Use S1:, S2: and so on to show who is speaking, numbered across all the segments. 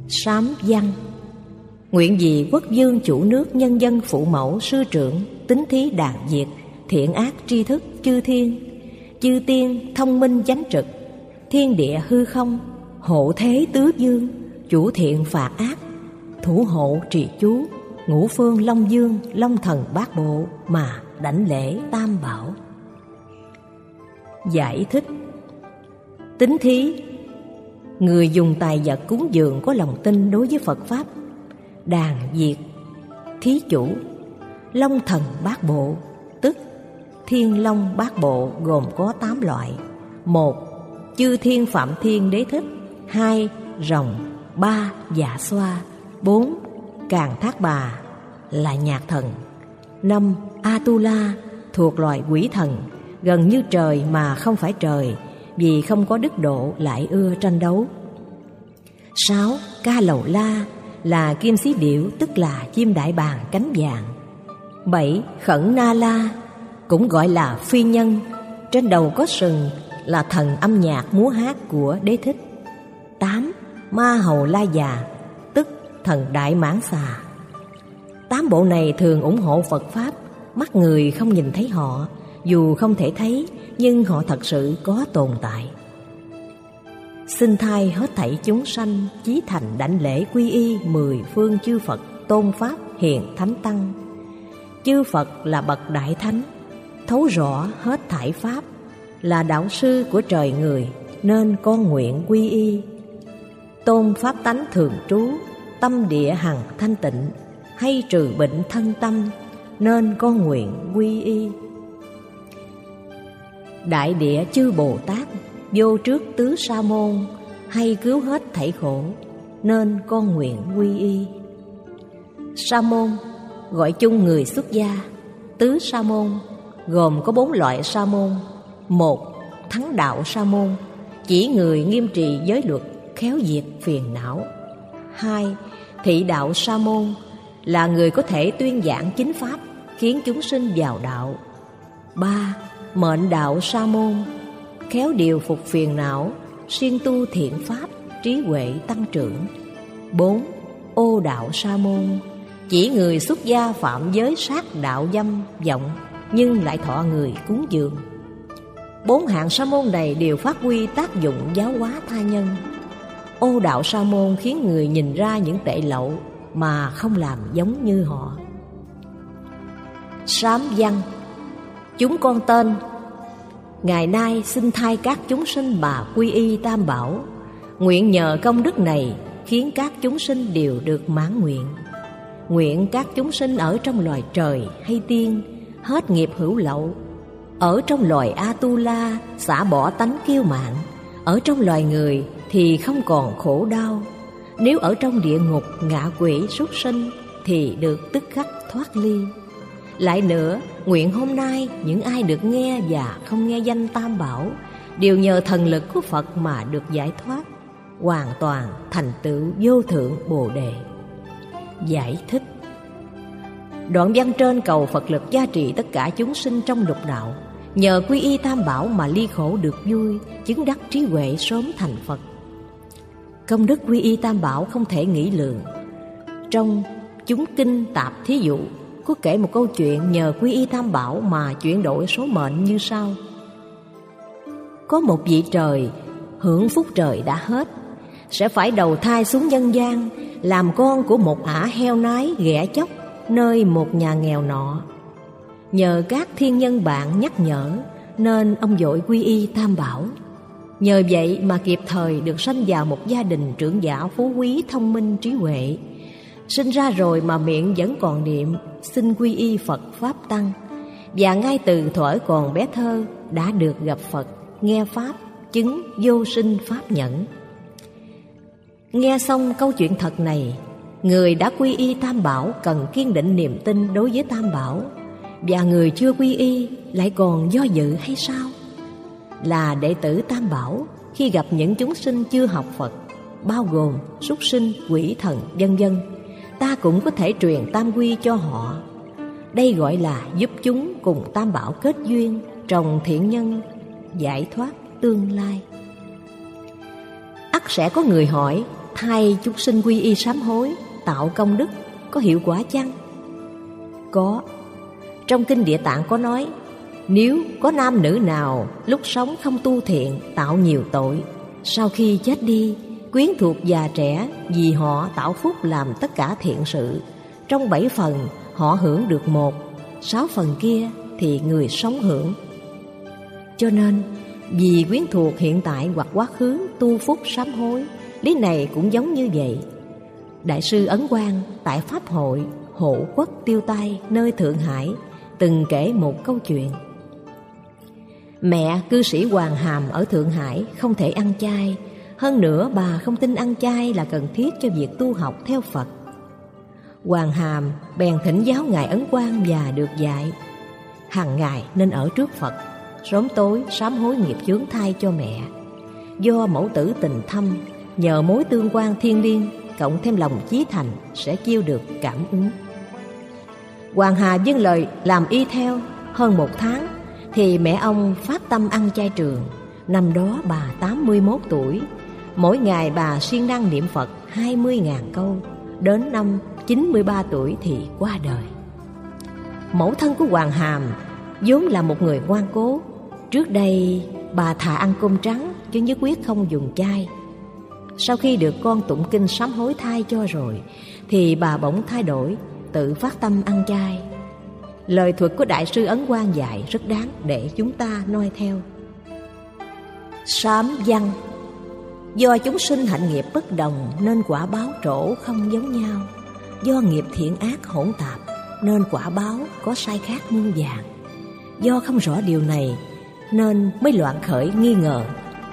S1: Sám văn. Nguyện vì quốc vương chủ nước, nhân dân phụ mẫu sư trưởng, tín thí đàn diệt, thiện ác tri thức chư thiên, chư tiên thông minh chánh trực, thiên địa hư không, hộ thế tứ dương, chủ thiện phạt ác, thủ hộ trì chú, ngũ phương long dương, long thần bát bộ mà đảnh lễ tam bảo. Giải thích. Tín thí, người dùng tài vật cúng dường có lòng tin đối với Phật Pháp. Đàn diệt, thí chủ, long thần bát bộ, tức thiên long bát bộ gồm có 8 loại. 1. Chư thiên Phạm Thiên Đế Thích. 2. Rồng. 3. Dạ Xoa. 4. Càn Thác Bà là nhạc thần. 5. Atula thuộc loài quỷ thần, gần như trời mà không phải trời, vì không có đức độ lại ưa tranh đấu. 6. Ca Lầu La là kim xí điểu, tức là chim đại bàng cánh vàng. 7. Khẩn Na La cũng gọi là phi nhân, trên đầu có sừng, là thần âm nhạc múa hát của Đế Thích. 8. Ma Hầu La Già, tức thần đại mãng xà. 8 bộ này thường ủng hộ Phật Pháp, mắt người không nhìn thấy họ, dù không thể thấy nhưng họ thật sự có tồn tại. Xin thay hết thảy chúng sanh chí thành đảnh lễ quy y 10 phương chư Phật tôn pháp hiền thánh tăng. Chư Phật là bậc đại thánh, thấu rõ hết thảy pháp, là đạo sư của trời người, nên con nguyện quy y. Tôn pháp tánh thường trú, tâm địa hằng thanh tịnh, hay trừ bệnh thân tâm, nên con nguyện quy y. Đại địa chư Bồ Tát vô trước tứ sa môn, hay cứu hết thảy khổ, nên con nguyện quy y. Sa môn gọi chung người xuất gia. Tứ sa môn gồm có 4 loại sa môn. 1. Thắng đạo sa môn, chỉ người nghiêm trì giới luật, khéo diệt phiền não. 2. Thị đạo sa môn là người có thể tuyên giảng chính pháp, khiến chúng sinh vào đạo. 3. Mệnh đạo sa môn, khéo điều phục phiền não, siêng tu thiện pháp, trí huệ tăng trưởng. 4. Ô đạo sa môn, chỉ người xuất gia phạm giới sát đạo dâm vọng, nhưng lại thọ người cúng dường. 4 hạng sa môn này đều phát huy tác dụng giáo hóa tha nhân. Ô đạo sa môn khiến người nhìn ra những tệ lậu mà không làm giống như họ. Sám văn. Chúng con tên. Ngày nay xin thay các chúng sinh mà quy y tam bảo, nguyện nhờ công đức này khiến các chúng sinh đều được mãn nguyện. Nguyện các chúng sinh ở trong loài trời hay tiên hết nghiệp hữu lậu, ở trong loài Atula xả bỏ tánh kiêu mạn, ở trong loài người thì không còn khổ đau, nếu ở trong địa ngục ngạ quỷ súc sinh thì được tức khắc thoát ly. Lại nữa, nguyện hôm nay những ai được nghe và không nghe danh tam bảo đều nhờ thần lực của Phật mà được giải thoát, hoàn toàn thành tựu vô thượng Bồ Đề. Giải thích. Đoạn văn trên cầu Phật lực gia trì tất cả chúng sinh trong lục đạo, nhờ quy y tam bảo mà ly khổ được vui, chứng đắc trí huệ sớm thành Phật. Công đức quy y tam bảo không thể nghĩ lượng. Trong chúng kinh tạp thí dụ có kể một câu chuyện nhờ quy y tam bảo mà chuyển đổi số mệnh như sau. Có một vị trời hưởng phúc trời đã hết, sẽ phải đầu thai xuống nhân gian, làm con của một ả heo nái ghẻ chóc nơi một nhà nghèo nọ. Nhờ các thiên nhân bạn nhắc nhở nên ông vội quy y tam bảo. Nhờ vậy mà kịp thời được sanh vào một gia đình trưởng giả phú quý thông minh trí huệ. Sinh ra rồi mà miệng vẫn còn niệm xin quy y Phật Pháp Tăng, và ngay từ thuở còn bé thơ đã được gặp Phật, nghe Pháp, chứng vô sinh Pháp nhẫn. Nghe xong câu chuyện thật này, người đã quy y tam bảo cần kiên định niềm tin đối với tam bảo, và người chưa quy y lại còn do dự hay sao? Là đệ tử tam bảo, khi gặp những chúng sinh chưa học Phật, bao gồm súc sinh, quỷ thần, vân vân, ta cũng có thể truyền tam quy cho họ. Đây gọi là giúp chúng cùng tam bảo kết duyên, trồng thiện nhân, giải thoát tương lai. Ắt sẽ có người hỏi, thay chúng sinh quy y sám hối, tạo công đức có hiệu quả chăng? Có. Trong Kinh Địa Tạng có nói, nếu có nam nữ nào lúc sống không tu thiện, tạo nhiều tội, sau khi chết đi, quyến thuộc già trẻ vì họ tạo phúc làm tất cả thiện sự, trong 7 phần họ hưởng được 1, 6 phần kia thì người sống hưởng. Cho nên vì quyến thuộc hiện tại hoặc quá khứ tu phúc sám hối, lý này cũng giống như vậy. Đại sư Ấn Quang tại Pháp hội Hộ Quốc Tiêu Tai nơi Thượng Hải từng kể một câu chuyện. Mẹ cư sĩ Hoàng Hàm ở Thượng Hải không thể ăn chay, hơn nữa bà không tin ăn chay là cần thiết cho việc tu học theo Phật. Hoàng Hàm bèn thỉnh giáo Ngài Ấn Quang và được dạy hàng ngày nên ở trước Phật, sớm tối sám hối nghiệp chướng thai cho mẹ. Do mẫu tử tình thâm, nhờ mối tương quan thiên liêng cộng thêm lòng chí thành sẽ chiêu được cảm ứng. Hoàng Hà vâng lời làm y theo. Hơn 1 tháng thì mẹ ông phát tâm ăn chay trường. Năm đó bà 81 tuổi. Mỗi ngày bà siêng năng niệm Phật 20.000 câu. Đến năm 93 tuổi thì qua đời. Mẫu thân của Hoàng Hàm vốn là một người ngoan cố. Trước đây bà thà ăn cơm trắng chứ nhất quyết không dùng chay. Sau khi được con tụng kinh sám hối thai cho rồi thì bà bỗng thay đổi, tự phát tâm ăn chay. Lời thuật của Đại sư Ấn Quang dạy rất đáng để chúng ta noi theo. Sám văn. Do chúng sinh hạnh nghiệp bất đồng nên quả báo trổ không giống nhau. Do nghiệp thiện ác hỗn tạp nên quả báo có sai khác muôn vàn. Do không rõ điều này nên mới loạn khởi nghi ngờ.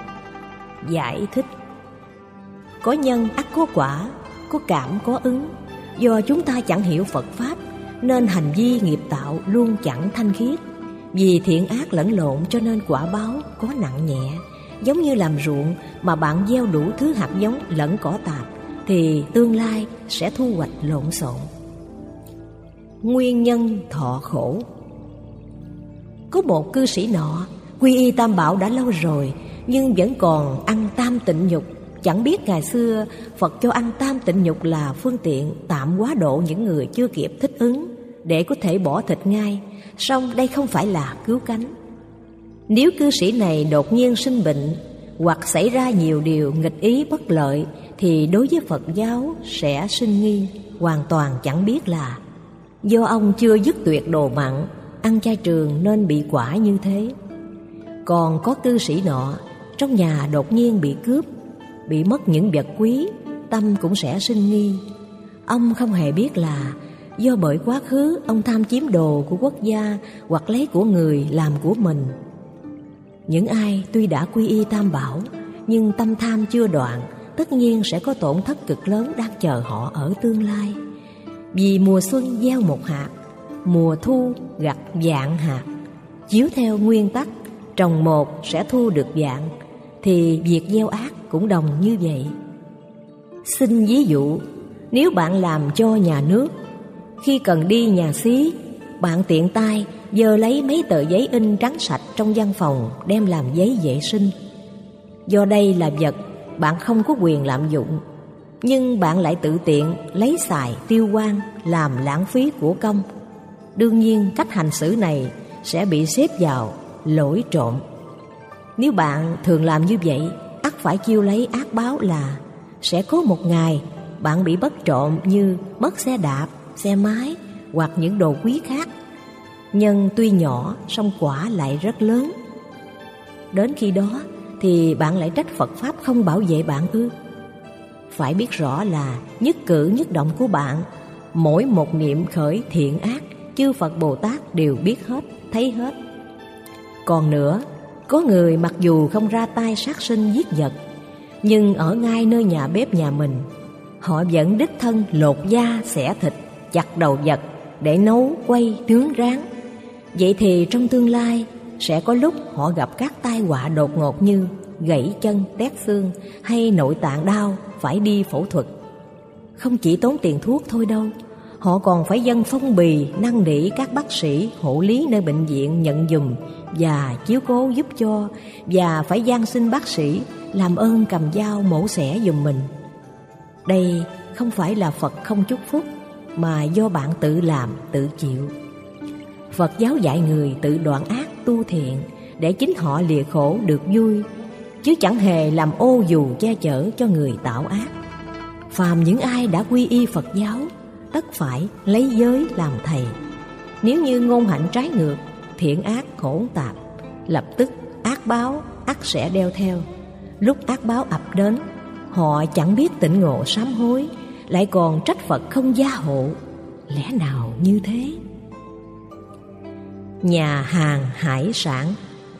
S1: Giải thích. Có nhân ắt có quả, có cảm có ứng. Do chúng ta chẳng hiểu Phật Pháp nên hành vi nghiệp tạo luôn chẳng thanh khiết. Vì thiện ác lẫn lộn cho nên quả báo có nặng nhẹ. Giống như làm ruộng mà bạn gieo đủ thứ hạt giống lẫn cỏ tạp thì tương lai sẽ thu hoạch lộn xộn. Nguyên nhân thọ khổ. Có một cư sĩ nọ quy y Tam Bảo đã lâu rồi nhưng vẫn còn ăn tam tịnh nhục. Chẳng biết ngày xưa Phật cho ăn tam tịnh nhục là phương tiện tạm quá độ những người chưa kịp thích ứng để có thể bỏ thịt ngay. Song đây không phải là cứu cánh. Nếu cư sĩ này đột nhiên sinh bệnh hoặc xảy ra nhiều điều nghịch ý bất lợi thì đối với Phật giáo sẽ sinh nghi, hoàn toàn chẳng biết là do ông chưa dứt tuyệt đồ mặn, ăn chay trường nên bị quả như thế. Còn có cư sĩ nọ trong nhà đột nhiên bị cướp, bị mất những vật quý, tâm cũng sẽ sinh nghi. Ông không hề biết là do bởi quá khứ ông tham chiếm đồ của quốc gia hoặc lấy của người làm của mình. Những ai tuy đã quy y Tam Bảo nhưng tâm tham chưa đoạn, tất nhiên sẽ có tổn thất cực lớn đang chờ họ ở tương lai. Vì mùa xuân gieo 1 hạt, mùa thu gặt vạn hạt. Chiếu theo nguyên tắc trồng 1 sẽ thu được vạn, thì việc gieo ác cũng đồng như vậy. Xin ví dụ, nếu bạn làm cho nhà nước, khi cần đi nhà xí, bạn tiện tay giơ lấy mấy tờ giấy in trắng sạch trong văn phòng đem làm giấy vệ sinh. Do đây là vật bạn không có quyền lạm dụng, nhưng bạn lại tự tiện lấy xài tiêu hoang làm lãng phí của công. Đương nhiên cách hành xử này sẽ bị xếp vào lỗi trộm. Nếu bạn thường làm như vậy, ắt phải chiêu lấy ác báo là sẽ có một ngày bạn bị bắt trộm như mất xe đạp, xe máy hoặc những đồ quý khác. Nhân tuy nhỏ song quả lại rất lớn. Đến khi đó thì bạn lại trách Phật Pháp không bảo vệ bạn ư? Phải biết rõ là nhất cử nhất động của bạn, mỗi một niệm khởi thiện ác, chư Phật Bồ Tát đều biết hết, thấy hết. Còn nữa, có người mặc dù không ra tay sát sinh giết vật, nhưng ở ngay nơi nhà bếp nhà mình, họ vẫn đích thân lột da xẻ thịt, chặt đầu vật để nấu, quay, nướng rán. Vậy thì trong tương lai sẽ có lúc họ gặp các tai họa đột ngột như gãy chân, tét xương hay nội tạng đau phải đi phẫu thuật. Không chỉ tốn tiền thuốc thôi đâu, họ còn phải dâng phong bì năn nỉ các bác sĩ, hộ lý nơi bệnh viện nhận giùm và chiếu cố giúp cho, và phải van xin bác sĩ làm ơn cầm dao mổ xẻ giùm mình. Đây không phải là Phật không chúc phúc, mà do bạn tự làm, tự chịu. Phật giáo dạy người tự đoạn ác tu thiện để chính họ lìa khổ được vui, chứ chẳng hề làm ô dù che chở cho người tạo ác. Phàm những ai đã quy y Phật giáo, tất phải lấy giới làm thầy. Nếu như ngôn hạnh trái ngược, thiện ác hỗn tạp, lập tức ác báo ắt sẽ đeo theo. Lúc ác báo ập đến, họ chẳng biết tỉnh ngộ sám hối, lại còn trách Phật không gia hộ. Lẽ nào như thế? Nhà hàng hải sản.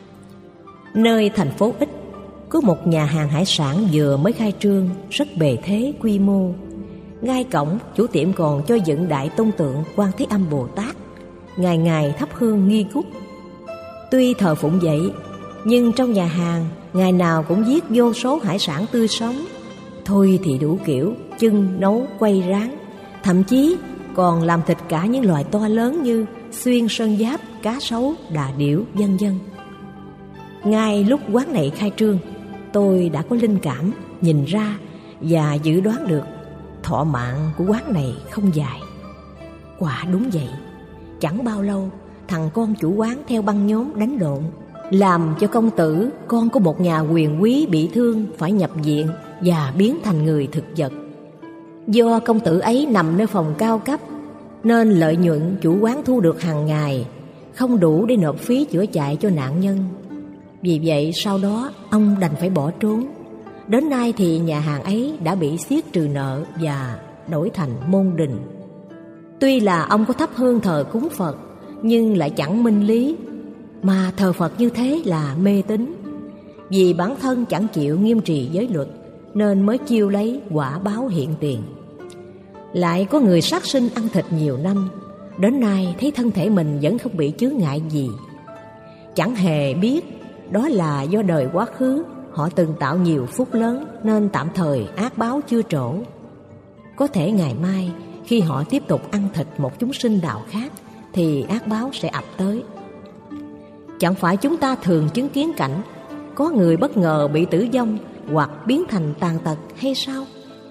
S1: Nơi thành phố X có một nhà hàng hải sản vừa mới khai trương, rất bề thế quy mô. Ngay cổng, chủ tiệm còn cho dựng đại tôn tượng Quan Thế Âm Bồ Tát, ngày ngày thắp hương nghi cúc. Tuy thờ phụng vậy, nhưng trong nhà hàng ngày nào cũng giết vô số hải sản tươi sống. Thôi thì đủ kiểu, chưng, nấu, quay, rán. Thậm chí còn làm thịt cả những loài to lớn như xuyên sơn giáp, cá sấu, đà điểu, vân vân. Ngay lúc quán này khai trương, tôi đã có linh cảm, nhìn ra và dự đoán được thọ mạng của quán này không dài. Quả đúng vậy. Chẳng bao lâu, thằng con chủ quán theo băng nhóm đánh lộn, làm cho công tử, con của một nhà quyền quý bị thương, phải nhập viện và biến thành người thực vật. Do công tử ấy nằm nơi phòng cao cấp, nên lợi nhuận chủ quán thu được hàng ngày không đủ để nộp phí chữa chạy cho nạn nhân. Vì vậy sau đó ông đành phải bỏ trốn. Đến nay thì nhà hàng ấy đã bị siết trừ nợ và đổi thành môn đình. Tuy là ông có thắp hương thờ cúng Phật, nhưng lại chẳng minh lý, mà thờ Phật như thế là mê tín. Vì bản thân chẳng chịu nghiêm trì giới luật, nên mới chiêu lấy quả báo hiện tiền. Lại có người sát sinh ăn thịt nhiều năm, đến nay thấy thân thể mình vẫn không bị chướng ngại gì. Chẳng hề biết đó là do đời quá khứ họ từng tạo nhiều phúc lớn, nên tạm thời ác báo chưa trổ. Có thể ngày mai khi họ tiếp tục ăn thịt một chúng sinh đạo khác thì ác báo sẽ ập tới. Chẳng phải chúng ta thường chứng kiến cảnh có người bất ngờ bị tử vong hoặc biến thành tàn tật hay sao?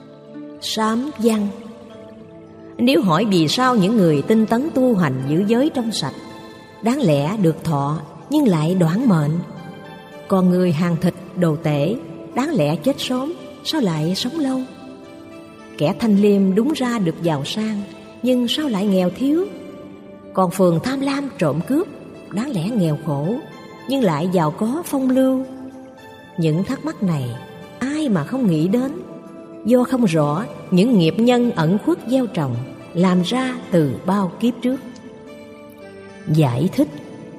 S1: Sám văn. Nếu hỏi vì sao những người tinh tấn tu hành giữ giới trong sạch, đáng lẽ được thọ nhưng lại đoản mệnh, còn người hàng thịt đồ tể đáng lẽ chết sớm, sao lại sống lâu? Kẻ thanh liêm đúng ra được giàu sang, nhưng sao lại nghèo thiếu? Còn phường tham lam trộm cướp đáng lẽ nghèo khổ, nhưng lại giàu có phong lưu. Những thắc mắc này ai mà không nghĩ đến, do không rõ những nghiệp nhân ẩn khuất gieo trồng, làm ra từ bao kiếp trước. Giải thích.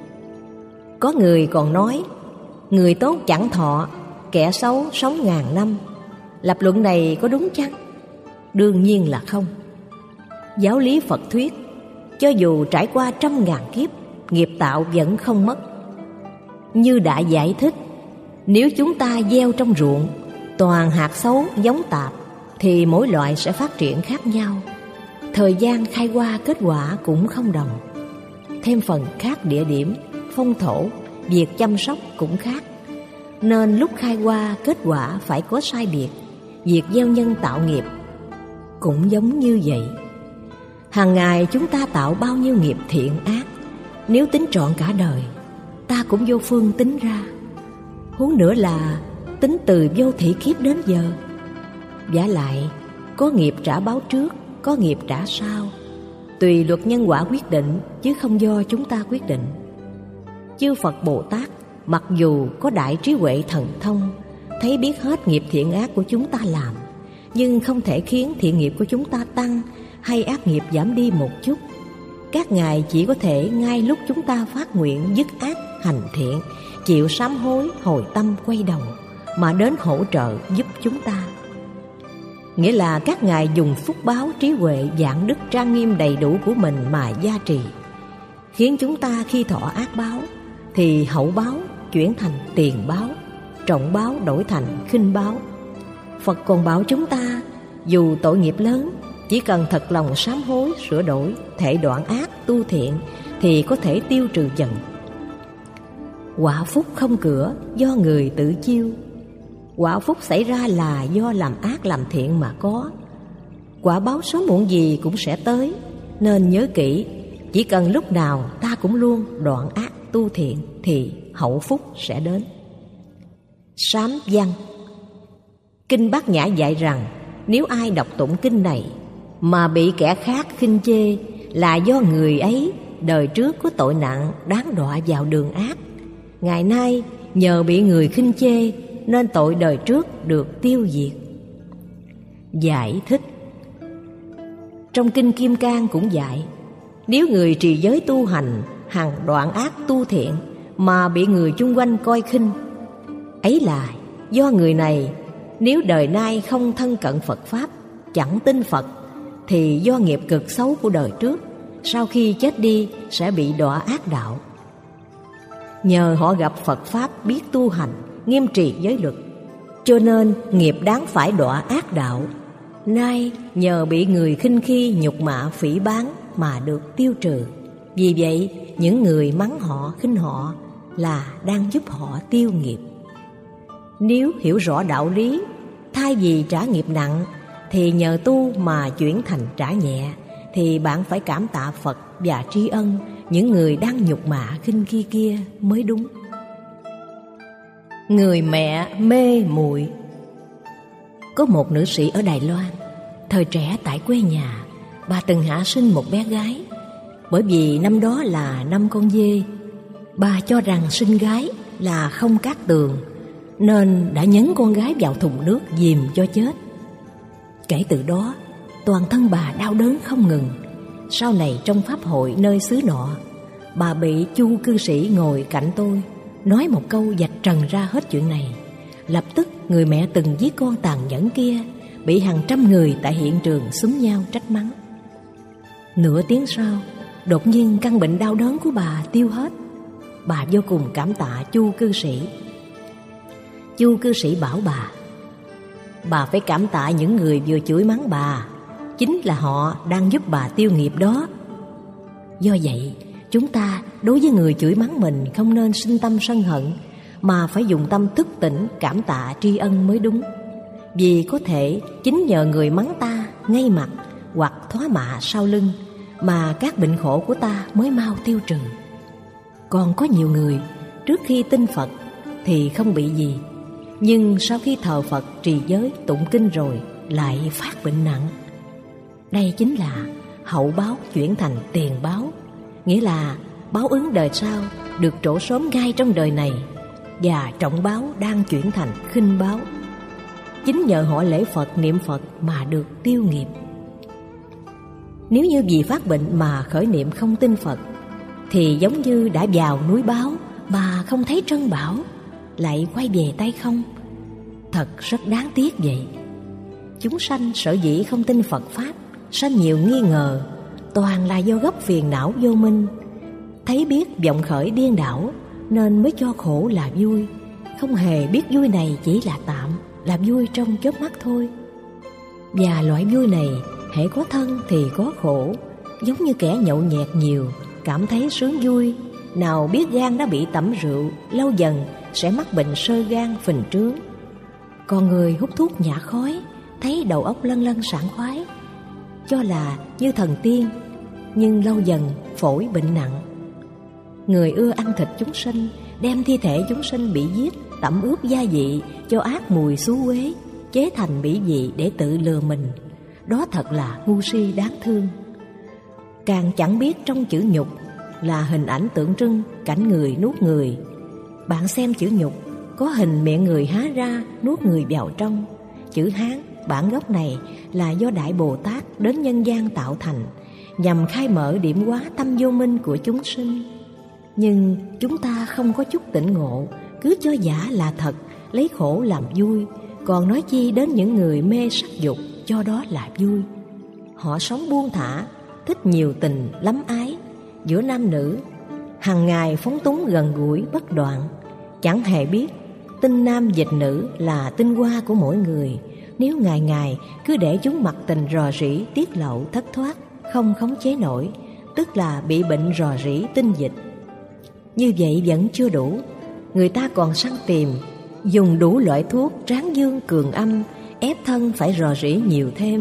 S1: Có người còn nói người tốt chẳng thọ, kẻ xấu sống ngàn năm. Lập luận này có đúng chăng? Đương nhiên là không. Giáo lý Phật thuyết, cho dù trải qua 100.000 kiếp, nghiệp tạo vẫn không mất. Như đã giải thích, nếu chúng ta gieo trong ruộng toàn hạt xấu giống tạp, thì mỗi loại sẽ phát triển khác nhau. Thời gian khai hoa kết quả cũng không đồng. Thêm phần khác địa điểm, phong thổ, việc chăm sóc cũng khác, nên lúc khai hoa kết quả phải có sai biệt. Việc gieo nhân tạo nghiệp cũng giống như vậy. Hàng ngày chúng ta tạo bao nhiêu nghiệp thiện ác, nếu tính trọn cả đời, ta cũng vô phương tính ra. Huống nữa là tính từ vô thị kiếp đến giờ. Vả lại, có nghiệp trả báo trước, có nghiệp trả sau. Tùy luật nhân quả quyết định, chứ không do chúng ta quyết định. Chư Phật Bồ Tát mặc dù có đại trí huệ thần thông, thấy biết hết nghiệp thiện ác của chúng ta làm, nhưng không thể khiến thiện nghiệp của chúng ta tăng hay ác nghiệp giảm đi một chút. Các ngài chỉ có thể ngay lúc chúng ta phát nguyện dứt ác hành thiện, chịu sám hối hồi tâm quay đầu, mà đến hỗ trợ giúp chúng ta. Nghĩa là các ngài dùng phúc báo, trí huệ, vạn đức trang nghiêm đầy đủ của mình mà gia trì, khiến chúng ta khi thọ ác báo thì hậu báo chuyển thành tiền báo, trọng báo đổi thành khinh báo. Phật còn bảo chúng ta, dù tội nghiệp lớn, chỉ cần thật lòng sám hối, sửa đổi, thể đoạn ác, tu thiện thì có thể tiêu trừ dần. Quả phúc không cửa, do người tự chiêu. Quả phúc xảy ra là do làm ác làm thiện mà có, Quả báo sớm muộn gì cũng sẽ tới, nên nhớ kỹ, chỉ cần lúc nào ta cũng luôn đoạn ác tu thiện thì hậu phúc sẽ đến. Sám văn. Kinh Bát Nhã dạy rằng nếu ai đọc tụng kinh này mà bị kẻ khác khinh chê là do người ấy đời trước có tội nặng đáng đọa vào đường ác. Ngày nay nhờ bị người khinh chê nên tội đời trước được tiêu diệt. Giải thích. Trong Kinh Kim Cang cũng dạy, nếu người trì giới tu hành hằng đoạn ác tu thiện mà bị người chung quanh coi khinh, ấy là do người này nếu đời nay không thân cận Phật Pháp, chẳng tin Phật, thì do nghiệp cực xấu của đời trước, sau khi chết đi sẽ bị đọa ác đạo. Nhờ họ gặp Phật Pháp, biết tu hành, nghiêm trì giới luật, cho nên nghiệp đáng phải đọa ác đạo. Nay nhờ bị người khinh khi, nhục mạ, phỉ báng mà được tiêu trừ. Vì vậy những người mắng họ, khinh họ là đang giúp họ tiêu nghiệp. Nếu hiểu rõ đạo lý, thay vì trả nghiệp nặng thì nhờ tu mà chuyển thành trả nhẹ, thì bạn phải cảm tạ Phật và tri ân những người đang nhục mạ khinh khi kia mới đúng. Người mẹ mê muội. Có một nữ sĩ ở Đài Loan, thời trẻ tại quê nhà, bà từng hạ sinh một bé gái. Bởi vì năm đó là năm con dê, bà cho rằng sinh gái là không cát tường, nên đã nhấn con gái vào thùng nước dìm cho chết. Kể từ đó, toàn thân bà đau đớn không ngừng. Sau này trong pháp hội nơi xứ nọ, bà bị Chu cư sĩ ngồi cạnh tôi nói một câu vạch trần ra hết chuyện này. Lập tức người mẹ từng giết con tàn nhẫn kia bị hàng trăm người tại hiện trường xúm nhau trách mắng. Nửa tiếng sau, đột nhiên căn bệnh đau đớn của bà tiêu hết. Bà vô cùng cảm tạ Chu cư sĩ. Chu cư sĩ bảo bà phải cảm tạ những người vừa chửi mắng bà, chính là họ đang giúp bà tiêu nghiệp đó. Do vậy, chúng ta đối với người chửi mắng mình không nên sinh tâm sân hận, mà phải dùng tâm thức tỉnh cảm tạ tri ân mới đúng. Vì có thể chính nhờ người mắng ta ngay mặt hoặc thoá mạ sau lưng mà các bệnh khổ của ta mới mau tiêu trừ. Còn có nhiều người trước khi tin Phật thì không bị gì, nhưng sau khi thờ Phật, trì giới, tụng kinh rồi lại phát bệnh nặng. Đây chính là hậu báo chuyển thành tiền báo, nghĩa là báo ứng đời sau được trổ sớm ngay trong đời này, và trọng báo đang chuyển thành khinh báo. Chính nhờ họ lễ Phật, niệm Phật mà được tiêu nghiệp. Nếu như vì phát bệnh mà khởi niệm không tin Phật, thì giống như đã vào núi báo mà không thấy trân bảo, lại quay về tay không. Thật rất đáng tiếc vậy. Chúng sanh sở dĩ không tin Phật Pháp, sanh nhiều nghi ngờ, toàn là do gốc phiền não vô minh. Thấy biết vọng khởi điên đảo, nên mới cho khổ là vui, không hề biết vui này chỉ là tạm, là vui trong chớp mắt thôi. Và loại vui này hễ có thân thì có khổ, giống như kẻ nhậu nhẹt nhiều, cảm thấy sướng vui, nào biết gan đã bị tẩm rượu, lâu dần sẽ mắc bệnh xơ gan, phình trướng. Còn người hút thuốc nhả khói, thấy đầu óc lân lân sảng khoái, cho là như thần tiên, nhưng lâu dần phổi bệnh nặng. Người ưa ăn thịt chúng sinh, đem thi thể chúng sinh bị giết tẩm ướp gia vị cho ác mùi xú uế, chế thành mỹ vị để tự lừa mình. Đó thật là ngu si đáng thương. Càng chẳng biết trong chữ nhục là hình ảnh tượng trưng cảnh người nuốt người. Bạn xem chữ nhục có hình miệng người há ra nuốt người vào trong. Chữ Hán bản gốc này là do Đại Bồ Tát đến nhân gian tạo thành, nhằm khai mở điểm hóa tâm vô minh của chúng sinh. Nhưng chúng ta không có chút tỉnh ngộ, cứ cho giả là thật, lấy khổ làm vui, còn nói chi đến những người mê sắc dục cho đó là vui. Họ sống buông thả, thích nhiều tình lắm ái giữa nam nữ, hằng ngày phóng túng gần gũi bất đoạn, chẳng hề biết tinh nam dịch nữ là tinh hoa của mỗi người. Nếu ngày ngày cứ để chúng mặc tình rò rỉ, tiết lộ thất thoát, không khống chế nổi, tức là bị bệnh rò rỉ tinh dịch. Như vậy vẫn chưa đủ, người ta còn săn tìm, dùng đủ loại thuốc tráng dương cường âm, ép thân phải rò rỉ nhiều thêm,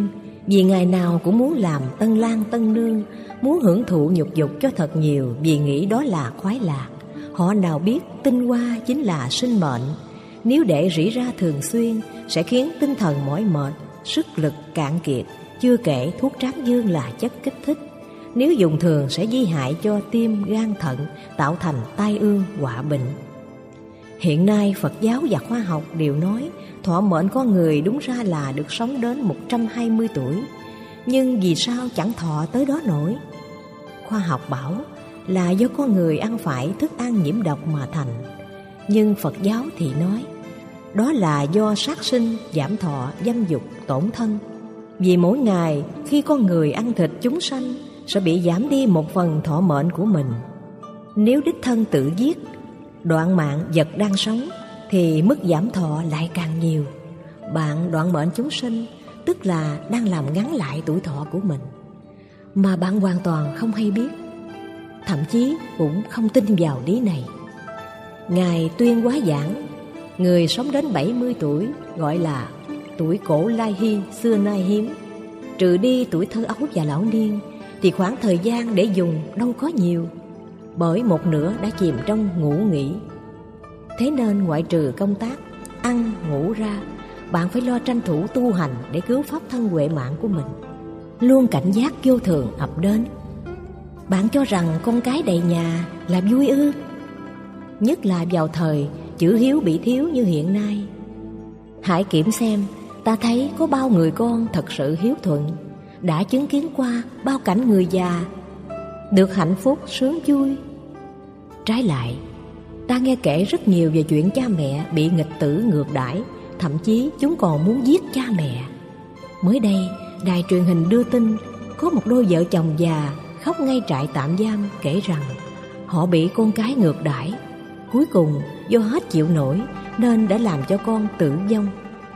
S1: Vì ngày nào cũng muốn làm tân lang tân nương, muốn hưởng thụ nhục dục cho thật nhiều vì nghĩ đó là khoái lạc. Họ nào biết tinh hoa chính là sinh mệnh. Nếu để rỉ ra thường xuyên sẽ khiến tinh thần mỏi mệt, sức lực cạn kiệt. Chưa kể thuốc tráng dương là chất kích thích, nếu dùng thường sẽ gây hại cho tim, gan, thận, tạo thành tai ương, họa bệnh. Hiện nay Phật giáo và khoa học đều nói thọ mệnh con người đúng ra là được sống đến 120 tuổi. Nhưng vì sao chẳng thọ tới đó nổi? Khoa học bảo là do con người ăn phải thức ăn nhiễm độc mà thành. Nhưng Phật giáo thì nói đó là do sát sinh, giảm thọ, dâm dục, tổn thân. Vì mỗi ngày khi con người ăn thịt chúng sanh sẽ bị giảm đi một phần thọ mệnh của mình. Nếu đích thân tự giết, đoạn mạng vật đang sống thì mức giảm thọ lại càng nhiều. Bạn đoạn mệnh chúng sinh tức là đang làm ngắn lại tuổi thọ của mình, mà bạn hoàn toàn không hay biết, thậm chí cũng không tin vào lý này. Ngài Tuyên Hóa giảng, người sống đến 70 tuổi gọi là tuổi cổ lai hy, xưa nay hiếm. Trừ đi tuổi thơ ấu và lão niên thì khoảng thời gian để dùng đâu có nhiều, bởi một nửa đã chìm trong ngủ nghỉ. Thế nên ngoại trừ công tác ăn ngủ ra, bạn phải lo tranh thủ tu hành để cứu pháp thân huệ mạng của mình. Luôn cảnh giác vô thường ập đến. Bạn cho rằng con cái đầy nhà là vui ư? Nhất là vào thời chữ hiếu bị thiếu như hiện nay. Hãy kiểm xem, ta thấy có bao người con thật sự hiếu thuận, đã chứng kiến qua bao cảnh người già được hạnh phúc sướng vui. Trái lại, ta nghe kể rất nhiều về chuyện cha mẹ bị nghịch tử ngược đãi, thậm chí chúng còn muốn giết cha mẹ. Mới đây, đài truyền hình đưa tin có một đôi vợ chồng già khóc ngay trại tạm giam kể rằng họ bị con cái ngược đãi. Cuối cùng do hết chịu nổi nên đã làm cho con tử vong.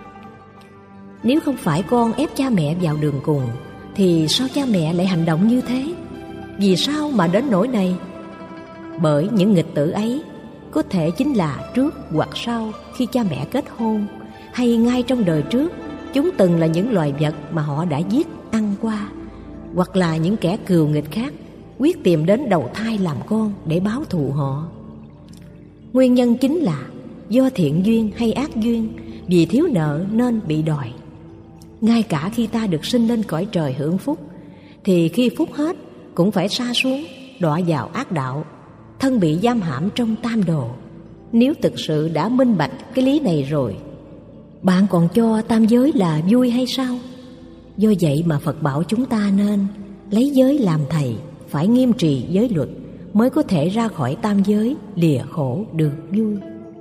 S1: Nếu không phải con ép cha mẹ vào đường cùng thì sao cha mẹ lại hành động như thế? Vì sao mà đến nỗi này? Bởi những nghịch tử ấy có thể chính là trước hoặc sau khi cha mẹ kết hôn, hay ngay trong đời trước chúng từng là những loài vật mà họ đã giết ăn qua, hoặc là những kẻ cừu nghịch khác quyết tìm đến đầu thai làm con để báo thù họ. Nguyên nhân chính là do thiện duyên hay ác duyên, vì thiếu nợ nên bị đòi. Ngay cả khi ta được sinh lên cõi trời hưởng phúc, thì khi phúc hết cũng phải sa xuống, đọa vào ác đạo, thân bị giam hãm trong tam đồ. Nếu thực sự đã minh bạch cái lý này rồi, bạn còn cho tam giới là vui hay sao? Do vậy mà Phật bảo chúng ta nên lấy giới làm thầy, phải nghiêm trì giới luật, mới có thể ra khỏi tam giới, lìa khổ được vui.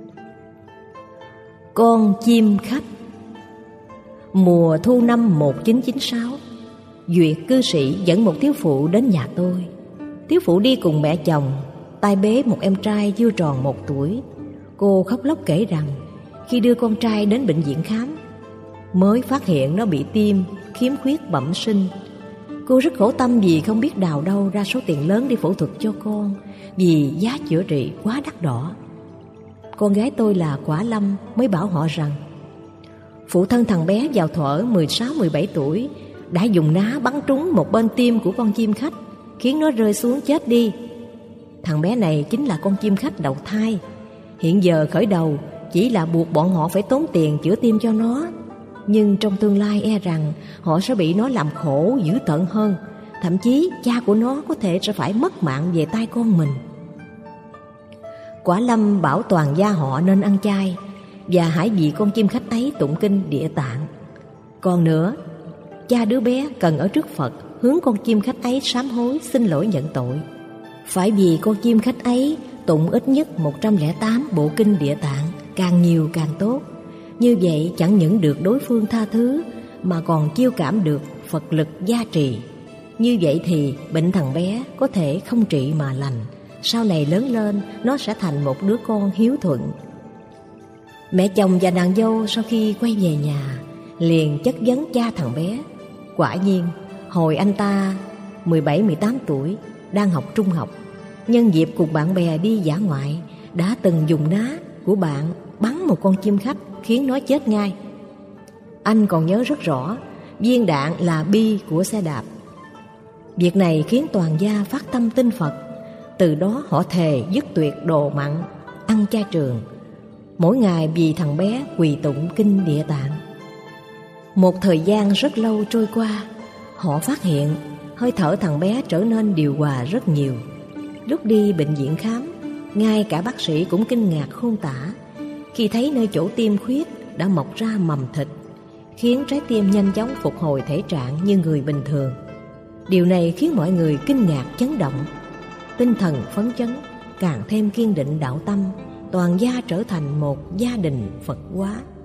S1: Con chim khách. Mùa thu năm 1996, Duyệt cư sĩ dẫn một thiếu phụ đến nhà tôi. Thiếu phụ đi cùng mẹ chồng, tay bế một em trai chưa tròn 1 tuổi. Cô khóc lóc kể rằng khi đưa con trai đến bệnh viện khám, mới phát hiện nó bị tim, khiếm khuyết bẩm sinh. Cô rất khổ tâm vì không biết đào đâu ra số tiền lớn để phẫu thuật cho con, vì giá chữa trị quá đắt đỏ. Con gái tôi là Quả Lâm mới bảo họ rằng phụ thân thằng bé vào thuở 16-17 tuổi đã dùng ná bắn trúng một bên tim của con chim khách, khiến nó rơi xuống chết đi. Thằng bé này chính là con chim khách đầu thai. Hiện giờ khởi đầu chỉ là buộc bọn họ phải tốn tiền chữa tim cho nó, nhưng trong tương lai e rằng họ sẽ bị nó làm khổ dữ tợn hơn. Thậm chí cha của nó có thể sẽ phải mất mạng về tay con mình. Quả Lâm bảo toàn gia họ nên ăn chay, và hãy vì con chim khách ấy tụng kinh Địa Tạng. Còn nữa, cha đứa bé cần ở trước Phật hướng con chim khách ấy sám hối xin lỗi nhận tội. Phải vì con chim khách ấy tụng ít nhất 108 bộ kinh Địa Tạng, càng nhiều càng tốt. Như vậy chẳng những được đối phương tha thứ mà còn chiêu cảm được Phật lực gia trì. Như vậy thì bệnh thằng bé có thể không trị mà lành. Sau này lớn lên nó sẽ thành một đứa con hiếu thuận. Mẹ chồng và nàng dâu sau khi quay về nhà liền chất vấn cha thằng bé. Quả nhiên hồi anh ta 17-18 tuổi, đang học trung học, nhân dịp cùng bạn bè đi dã ngoại, đã từng dùng ná của bạn bắn một con chim khách khiến nó chết ngay. Anh còn nhớ rất rõ, viên đạn là bi của xe đạp. Việc này khiến toàn gia phát tâm tin Phật. Từ đó họ thề dứt tuyệt đồ mặn, ăn chay trường, mỗi ngày vì thằng bé quỳ tụng kinh Địa Tạng. Một thời gian rất lâu trôi qua, họ phát hiện hơi thở thằng bé trở nên điều hòa rất nhiều. Lúc đi bệnh viện khám, ngay cả bác sĩ cũng kinh ngạc khôn tả khi thấy nơi chỗ tim khuyết đã mọc ra mầm thịt, khiến trái tim nhanh chóng phục hồi thể trạng như người bình thường. Điều này khiến mọi người kinh ngạc chấn động. Tinh thần phấn chấn, càng thêm kiên định đạo tâm, toàn gia trở thành một gia đình Phật hóa.